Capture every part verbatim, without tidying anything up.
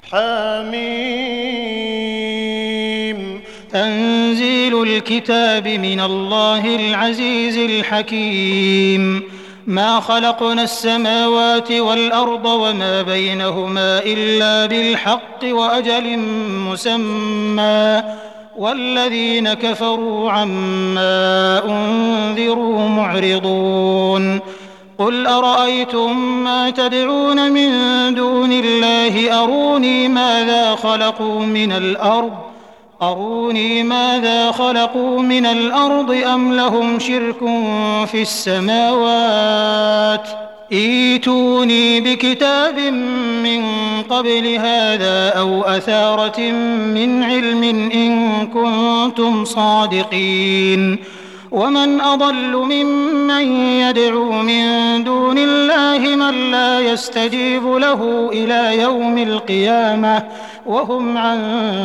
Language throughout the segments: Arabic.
حميم تنزيل الكتاب من الله العزيز الحكيم ما خلقنا السماوات والأرض وما بينهما إلا بالحق وأجل مسمى والذين كفروا عما أنذروا معرضون قل أرأيتم ما تدعون من دون الله أروني ماذا خلقوا من الأرض أروني ماذا خلقوا من الأرض أم لهم شرك في السماوات ائتوني بكتاب من قبل هذا أو أثارة من علم إن كنتم صادقين ومن أضل ممن يدعو من دون الله من لا يستجيب له إلى يوم القيامة وهم عن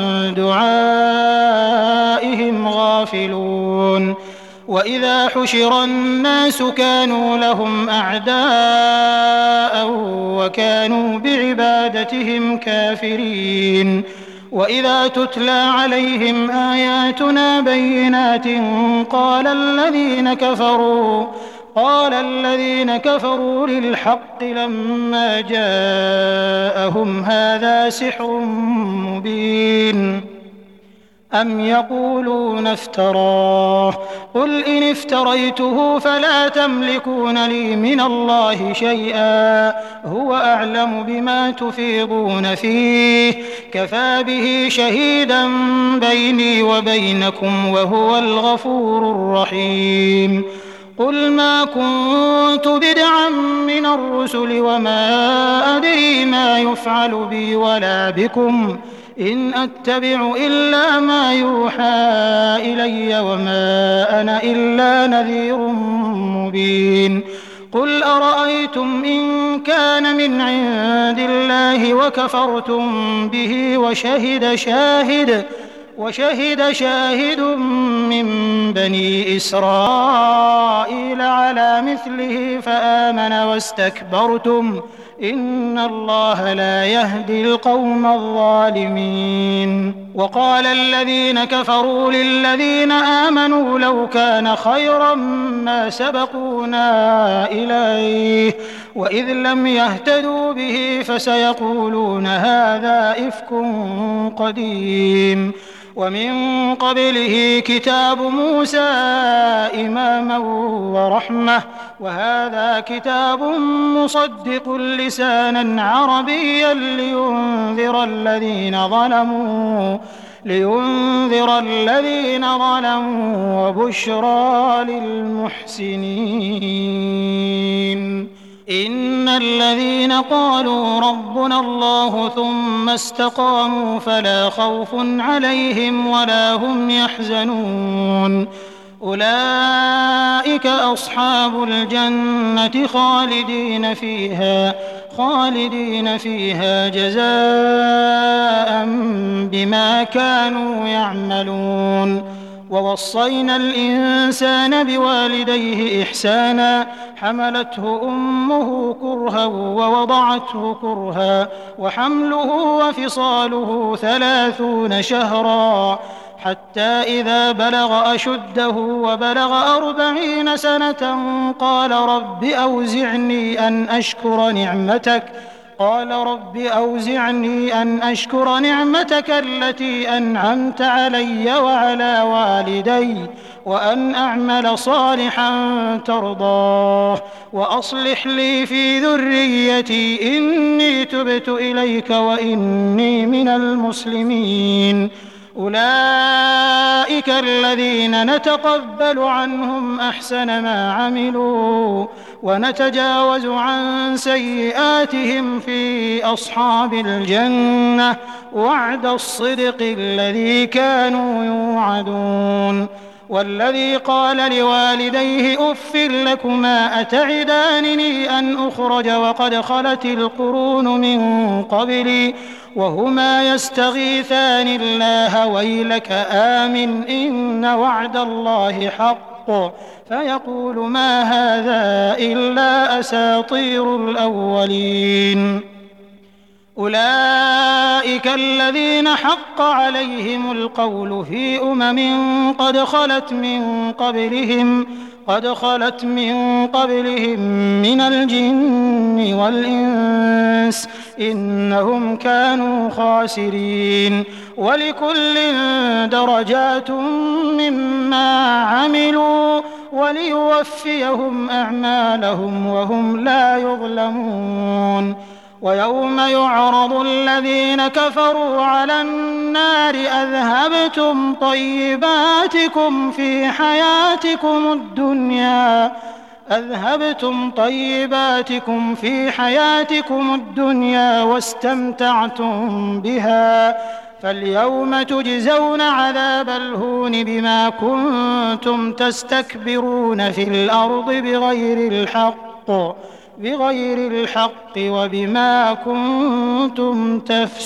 دعائهم غافلون وإذا حشر الناس كانوا لهم أعداء وكانوا بعبادتهم كافرين وإذا تتلى عليهم آياتنا بينات قال الذين كفروا قال الذين كفروا للحق لما جاءهم هذا سحر مبين أم يقولون افتراه قل إن افتريته فلا تملكون لي من الله شيئا هو أعلم بما تفيضون فيه كفى به شهيدا بيني وبينكم وهو الغفور الرحيم قل ما كنت بدعا من الرسل وما أدري ما يفعل بي ولا بكم إن أتبع إلا ما يوحى إلي وما أنا إلا نذير مبين قل أرأيتم إن كان من عند الله وكفرتم به وشهد شاهد وشهد شاهد من بني إسرائيل على مثله فآمن واستكبرتم إن الله لا يهدي القوم الظالمين وقال الذين كفروا للذين آمنوا لو كان خيرا ما سبقونا إليه وإذ لم يهتدوا به فسيقولون هذا إفك قديم ومن قبله كتاب موسى إماما ورحمة وهذا كتاب مصدق لسانا عربيا لينذر الذين ظلموا لينذر الذين ظلموا وبشرى للمحسنين إن الذين قالوا ربنا الله ثم استقاموا فلا خوف عليهم ولا هم يحزنون أولئك أصحاب الجنة خالدين فيها خالدين فيها جزاء بما كانوا يعملون ووصينا الإنسان بوالديه إحسانا حملته أمه كرها ووضعته كرها وحمله وفصاله ثلاثون شهرا حتى إذا بلغ أشده وبلغ أربعين سنة قال رب أوزعني أن أشكر نعمتك قال رب أوزعني أن أشكر نعمتك التي أنعمت علي وعلى والدي وأن أعمل صالحا ترضاه وأصلح لي في ذريتي إني تبت إليك وإني من المسلمين أولئك الذين نتقبل عنهم أحسن ما عملوا ونتجاوز عن سيئاتهم في أصحاب الجنة وعد الصدق الذي كانوا يوعدون والذي قال لوالديه أف لكما أتعدانني أن أخرج وقد خلت القرون من قبلي وهما يستغيثان الله ويلك آمن إن وعد الله حق فيقول ما هذا إلا أساطير الأولين أولئك أولئك الذين حق عليهم القول في أمم قد خلت من قبلهم قد خلت من قبلهم من الجن والإنس إنهم كانوا خاسرين ولكل درجات مما عملوا وليوفيهم أعمالهم وهم لا يظلمون ويوم يعرض الذين كفروا على النار أذهبتم طيباتكم في حياتكم الدنيا أذهبتم طيباتكم في حياتكم الدنيا واستمتعتم بها فاليوم تجزون عذاب الهون بما كنتم تستكبرون في الأرض بغير الحق بغير الحق وبما كنتم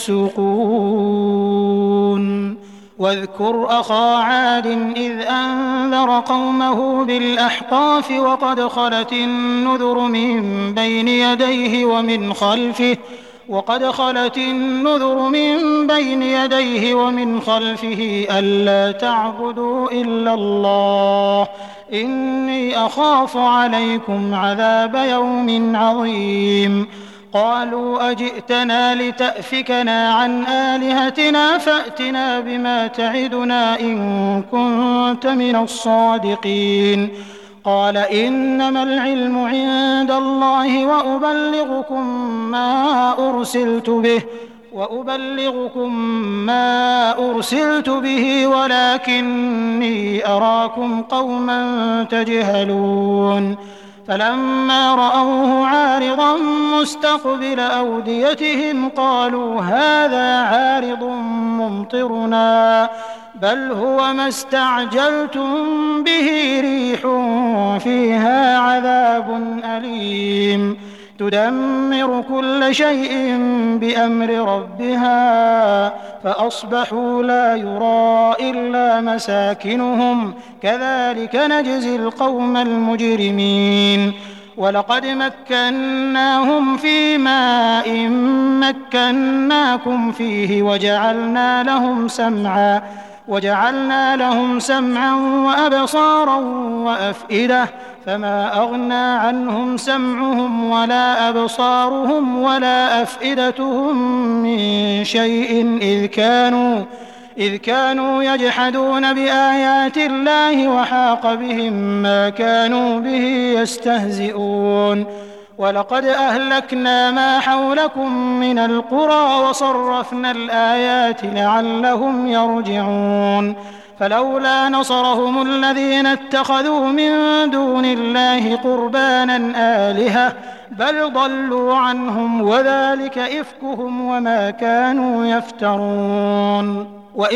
تفسقون واذكر أخا عاد إذ أنذر قومه بالأحقاف وقد خلت النذر من بين يديه ومن خلفه وقد خلت النذر من بين يديه ومن خلفه ألا تعبدوا إلا الله إني أخاف عليكم عذاب يوم عظيم قالوا أجئتنا لتأفكنا عن آلهتنا فأتنا بما تعدنا إن كنت من الصادقين قال إنما العلم عند الله وأبلغكم ما أرسلت به وأبلغكم ما أرسلت به ولكني أراكم قوما تجهلون فلما رأوه عارضا مستقبل أوديتهم قالوا هذا عارض ممطرنا بل هو ما استعجلتم به ريح فيها عذاب أليم تدمر كل شيء بأمر ربها فأصبحوا لا يرى إلا مساكنهم كذلك نجزي القوم المجرمين ولقد مكناهم في ماء مكناكم فيه وجعلنا لهم سمعا وجعلنا لهم سمعا وأبصارا وأفئدة فما أغنى عنهم سمعهم ولا أبصارهم ولا أفئدتهم من شيء إذ كانوا إذ كانوا يجحدون بآيات الله وحاق بهم ما كانوا به يستهزئون ولقد أهلكنا ما حولكم من القرى وصرفنا الآيات لعلهم يرجعون فلولا نصرهم الذين اتخذوا من دون الله قربانا آلهة بل ضلوا عنهم وذلك إفكهم وما كانوا يفترون